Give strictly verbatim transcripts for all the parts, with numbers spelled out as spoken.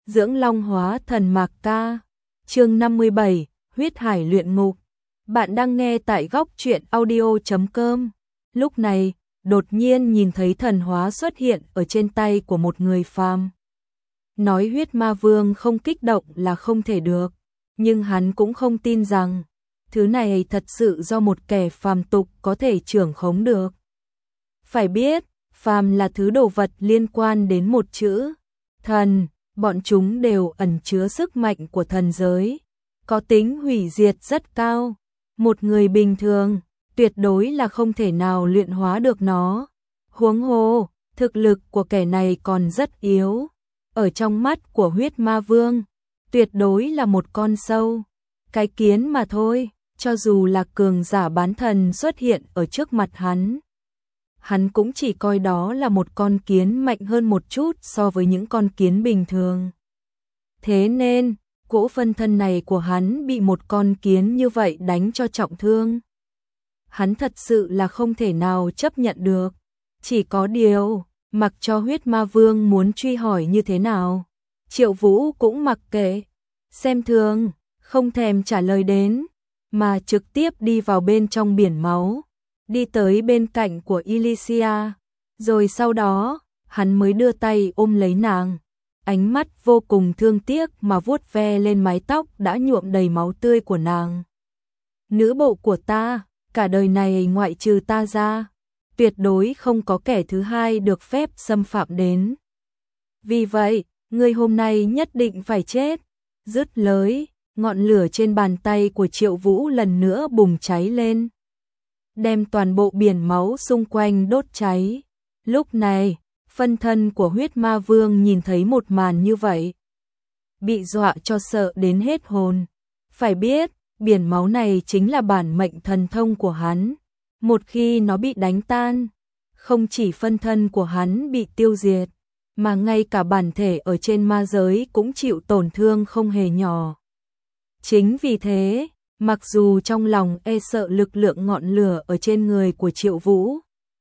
Dưỡng Long hóa thần Mạc Ca. Chương năm mươi bảy, Huyết Hải luyện ngục. Bạn đang nghe tại góc truyện audio chấm com. Lúc này, đột nhiên nhìn thấy thần hóa xuất hiện ở trên tay của một người phàm. Nói huyết ma vương không kích động là không thể được, nhưng hắn cũng không tin rằng thứ này thật sự do một kẻ phàm tục có thể trưởng khống được. Phải biết, phàm là thứ đồ vật liên quan đến một chữ thần, bọn chúng đều ẩn chứa sức mạnh của thần giới, có tính hủy diệt rất cao. Một người bình thường tuyệt đối là không thể nào luyện hóa được nó. Huống hồ, thực lực của kẻ này còn rất yếu. Ở trong mắt của huyết ma vương, tuyệt đối là một con sâu, cái kiến mà thôi. Cho dù là cường giả bán thần xuất hiện ở trước mặt hắn, hắn cũng chỉ coi đó là một con kiến mạnh hơn một chút so với những con kiến bình thường. Thế nên, cỗ phân thân này của hắn bị một con kiến như vậy đánh cho trọng thương. Hắn thật sự là không thể nào chấp nhận được. Chỉ có điều, mặc cho huyết ma vương muốn truy hỏi như thế nào, Triệu Vũ cũng mặc kệ, xem thường, không thèm trả lời đến, mà trực tiếp đi vào bên trong biển máu, đi tới bên cạnh của Elysia, rồi sau đó, hắn mới đưa tay ôm lấy nàng, ánh mắt vô cùng thương tiếc mà vuốt ve lên mái tóc đã nhuộm đầy máu tươi của nàng. Nữ bộ của ta, cả đời này ngoại trừ ta ra, tuyệt đối không có kẻ thứ hai được phép xâm phạm đến. Vì vậy, ngươi hôm nay nhất định phải chết. Dứt lời, ngọn lửa trên bàn tay của Triệu Vũ lần nữa bùng cháy lên, đem toàn bộ biển máu xung quanh đốt cháy. Lúc này, phân thân của huyết ma vương nhìn thấy một màn như vậy, bị dọa cho sợ đến hết hồn. Phải biết, biển máu này chính là bản mệnh thần thông của hắn. Một khi nó bị đánh tan, không chỉ phân thân của hắn bị tiêu diệt, mà ngay cả bản thể ở trên ma giới cũng chịu tổn thương không hề nhỏ. Chính vì thế, mặc dù trong lòng e sợ lực lượng ngọn lửa ở trên người của Triệu Vũ,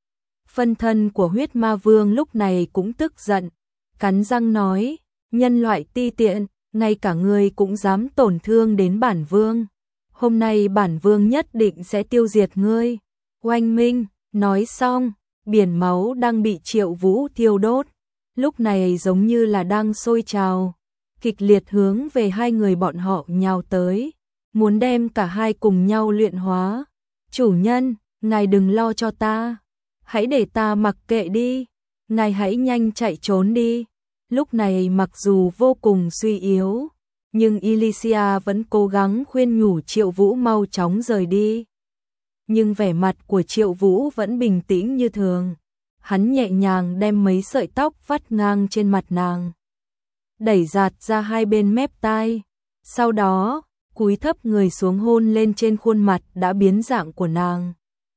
phân thân của huyết ma vương lúc này cũng tức giận, cắn răng nói, nhân loại ti tiện, ngay cả ngươi cũng dám tổn thương đến bản vương. Hôm nay bản vương nhất định sẽ tiêu diệt ngươi. Oanh minh, nói xong, biển máu đang bị Triệu Vũ thiêu đốt, lúc này giống như là đang sôi trào, kịch liệt hướng về hai người bọn họ nhào tới, muốn đem cả hai cùng nhau luyện hóa. Chủ nhân, ngài đừng lo cho ta, hãy để ta mặc kệ đi, ngài hãy nhanh chạy trốn đi. Lúc này mặc dù vô cùng suy yếu, nhưng Elysia vẫn cố gắng khuyên nhủ Triệu Vũ mau chóng rời đi. Nhưng vẻ mặt của Triệu Vũ vẫn bình tĩnh như thường. Hắn nhẹ nhàng đem mấy sợi tóc vắt ngang trên mặt nàng, đẩy giạt ra hai bên mép tai. Sau đó, cúi thấp người xuống hôn lên trên khuôn mặt đã biến dạng của nàng.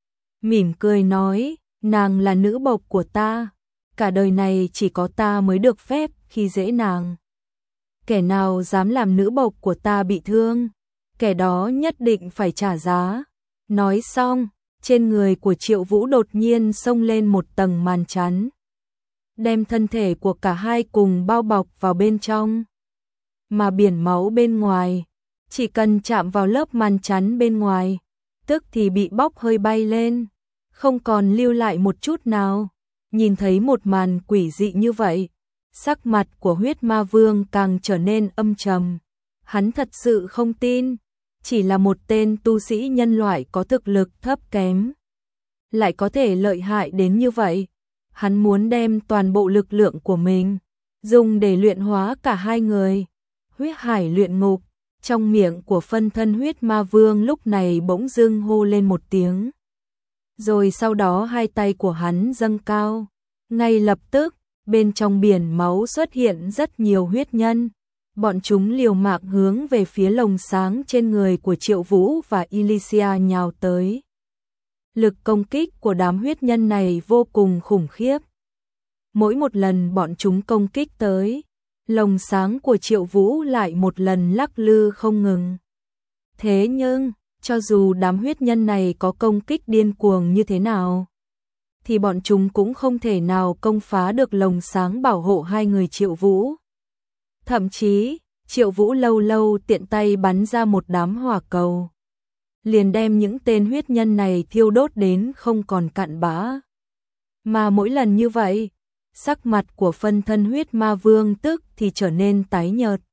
Mỉm cười nói, nàng là nữ bộc của ta. Cả đời này chỉ có ta mới được phép khi dễ nàng. Kẻ nào dám làm nữ bộc của ta bị thương, kẻ đó nhất định phải trả giá. Nói xong, trên người của Triệu Vũ đột nhiên xông lên một tầng màn chắn, đem thân thể của cả hai cùng bao bọc vào bên trong. Mà biển máu bên ngoài, chỉ cần chạm vào lớp màn chắn bên ngoài, tức thì bị bốc hơi bay lên, không còn lưu lại một chút nào. Nhìn thấy một màn quỷ dị như vậy, sắc mặt của huyết ma vương càng trở nên âm trầm. Hắn thật sự không tin, chỉ là một tên tu sĩ nhân loại có thực lực thấp kém, lại có thể lợi hại đến như vậy. Hắn muốn đem toàn bộ lực lượng của mình dùng để luyện hóa cả hai người. Huyết hải luyện ngục, trong miệng của phân thân huyết ma vương lúc này bỗng dưng hô lên một tiếng. Rồi sau đó hai tay của hắn dâng cao, ngay lập tức, bên trong biển máu xuất hiện rất nhiều huyết nhân. Bọn chúng liều mạng hướng về phía lồng sáng trên người của Triệu Vũ và Elysia nhào tới. Lực công kích của đám huyết nhân này vô cùng khủng khiếp. Mỗi một lần bọn chúng công kích tới, lồng sáng của Triệu Vũ lại một lần lắc lư không ngừng. Thế nhưng, cho dù đám huyết nhân này có công kích điên cuồng như thế nào, thì bọn chúng cũng không thể nào công phá được lồng sáng bảo hộ hai người Triệu Vũ. Thậm chí, Triệu Vũ lâu lâu tiện tay bắn ra một đám hỏa cầu, liền đem những tên huyết nhân này thiêu đốt đến không còn cặn bã. Mà mỗi lần như vậy, sắc mặt của phân thân huyết ma vương tức thì trở nên tái nhợt.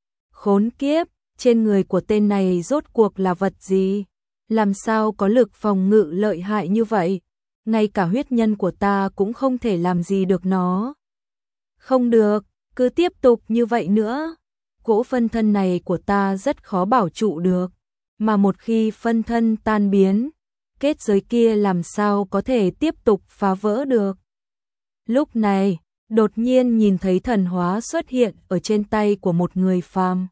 Khốn kiếp, trên người của tên này rốt cuộc là vật gì? Làm sao có lực phòng ngự lợi hại như vậy? Ngay cả huyết nhân của ta cũng không thể làm gì được nó. Không được, cứ tiếp tục như vậy nữa. Cỗ phân thân này của ta rất khó bảo trụ được. Mà một khi phân thân tan biến, kết giới kia làm sao có thể tiếp tục phá vỡ được. Lúc này, đột nhiên nhìn thấy thần hóa xuất hiện ở trên tay của một người phàm.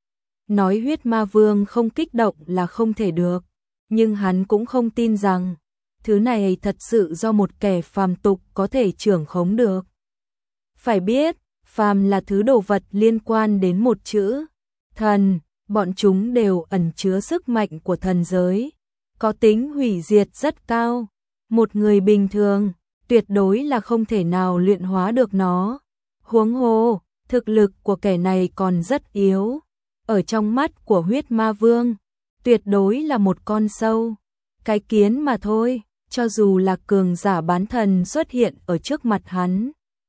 Nói huyết ma vương không kích động là không thể được, nhưng hắn cũng không tin rằng thứ này thật sự do một kẻ phàm tục có thể trưởng khống được. Phải biết, phàm là thứ đồ vật liên quan đến một chữ thần, bọn chúng đều ẩn chứa sức mạnh của thần giới, có tính hủy diệt rất cao. Một người bình thường tuyệt đối là không thể nào luyện hóa được nó. Huống hồ, thực lực của kẻ này còn rất yếu. Ở trong mắt của huyết ma vương, tuyệt đối là một con sâu, cái kiến mà thôi. Cho dù là cường giả bán thần xuất hiện ở trước mặt hắn,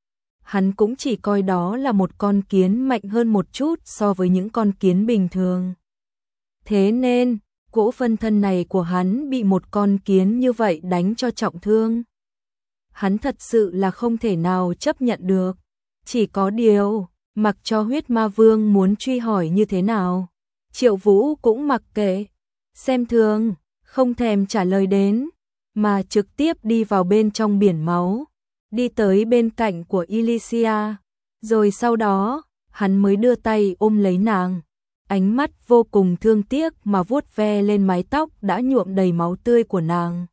hắn cũng chỉ coi đó là một con kiến mạnh hơn một chút so với những con kiến bình thường. Thế nên, cỗ phân thân này của hắn bị một con kiến như vậy đánh cho trọng thương. Hắn thật sự là không thể nào chấp nhận được. Chỉ có điều, mặc cho huyết ma vương muốn truy hỏi như thế nào, Triệu Vũ cũng mặc kệ, xem thường, không thèm trả lời đến, mà trực tiếp đi vào bên trong biển máu, đi tới bên cạnh của Elysia, rồi sau đó, hắn mới đưa tay ôm lấy nàng, ánh mắt vô cùng thương tiếc mà vuốt ve lên mái tóc đã nhuộm đầy máu tươi của nàng.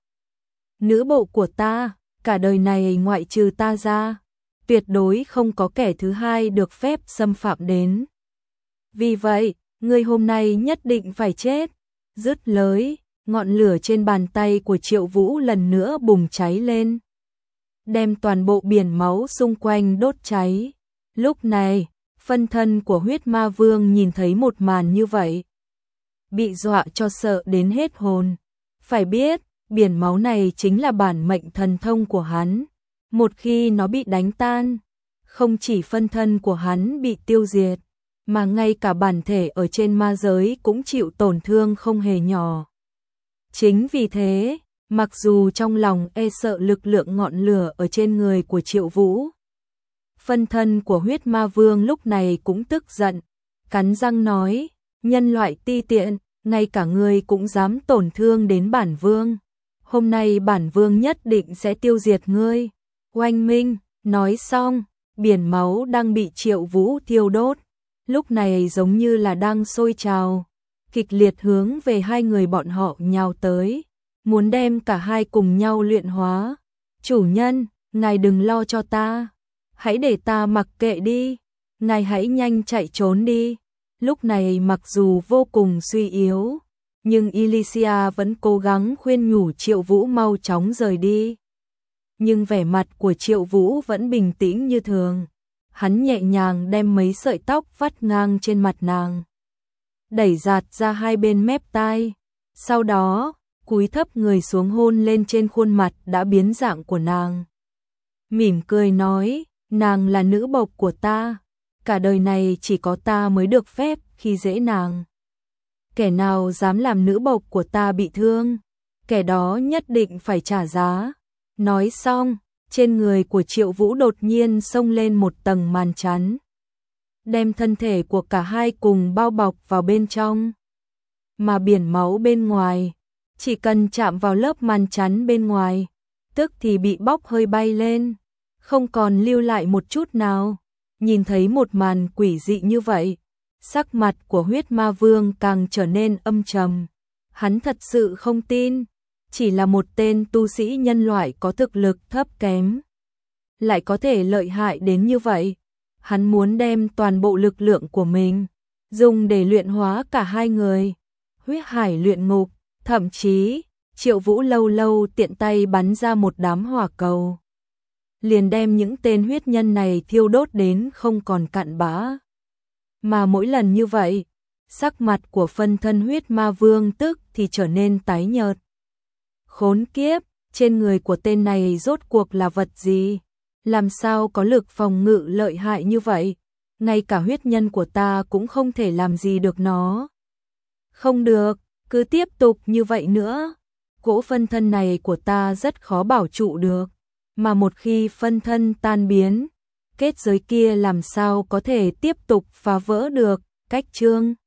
Nữ bộ của ta, cả đời này ngoại trừ ta ra, tuyệt đối không có kẻ thứ hai được phép xâm phạm đến. Vì vậy, ngươi hôm nay nhất định phải chết. Dứt lời, ngọn lửa trên bàn tay của Triệu Vũ lần nữa bùng cháy lên, đem toàn bộ biển máu xung quanh đốt cháy. Lúc này, phân thân của huyết ma vương nhìn thấy một màn như vậy, bị dọa cho sợ đến hết hồn. Phải biết, biển máu này chính là bản mệnh thần thông của hắn. Một khi nó bị đánh tan, không chỉ phân thân của hắn bị tiêu diệt, mà ngay cả bản thể ở trên ma giới cũng chịu tổn thương không hề nhỏ. Chính vì thế, mặc dù trong lòng e sợ lực lượng ngọn lửa ở trên người của Triệu Vũ, phân thân của huyết ma vương lúc này cũng tức giận, cắn răng nói, nhân loại ti tiện, ngay cả ngươi cũng dám tổn thương đến bản vương. Hôm nay bản vương nhất định sẽ tiêu diệt ngươi. Oanh minh, nói xong, biển máu đang bị Triệu Vũ thiêu đốt, lúc này giống như là đang sôi trào, kịch liệt hướng về hai người bọn họ nhào tới, muốn đem cả hai cùng nhau luyện hóa. Chủ nhân, ngài đừng lo cho ta, hãy để ta mặc kệ đi, ngài hãy nhanh chạy trốn đi. Lúc này mặc dù vô cùng suy yếu, nhưng Elysia vẫn cố gắng khuyên nhủ Triệu Vũ mau chóng rời đi. Nhưng vẻ mặt của Triệu Vũ vẫn bình tĩnh như thường. Hắn nhẹ nhàng đem mấy sợi tóc vắt ngang trên mặt nàng, đẩy giạt ra hai bên mép tai. Sau đó, cúi thấp người xuống hôn lên trên khuôn mặt đã biến dạng của nàng. Mỉm cười nói, nàng là nữ bộc của ta. Cả đời này chỉ có ta mới được phép khi dễ nàng. Kẻ nào dám làm nữ bộc của ta bị thương, kẻ đó nhất định phải trả giá. Nói xong, trên người của Triệu Vũ đột nhiên xông lên một tầng màn chắn, đem thân thể của cả hai cùng bao bọc vào bên trong. Mà biển máu bên ngoài, chỉ cần chạm vào lớp màn chắn bên ngoài, tức thì bị bốc hơi bay lên, không còn lưu lại một chút nào. Nhìn thấy một màn quỷ dị như vậy, sắc mặt của huyết ma vương càng trở nên âm trầm. Hắn thật sự không tin, chỉ là một tên tu sĩ nhân loại có thực lực thấp kém, lại có thể lợi hại đến như vậy. Hắn muốn đem toàn bộ lực lượng của mình dùng để luyện hóa cả hai người. Huyết hải luyện ngục, thậm chí Triệu Vũ lâu lâu tiện tay bắn ra một đám hỏa cầu, liền đem những tên huyết nhân này thiêu đốt đến không còn cặn bã. Mà mỗi lần như vậy, sắc mặt của phân thân huyết ma vương tức thì trở nên tái nhợt. Khốn kiếp, trên người của tên này rốt cuộc là vật gì? Làm sao có lực phòng ngự lợi hại như vậy? Ngay cả huyết nhân của ta cũng không thể làm gì được nó. Không được, cứ tiếp tục như vậy nữa. Cỗ phân thân này của ta rất khó bảo trụ được. Mà một khi phân thân tan biến, kết giới kia làm sao có thể tiếp tục phá vỡ được. Cách chương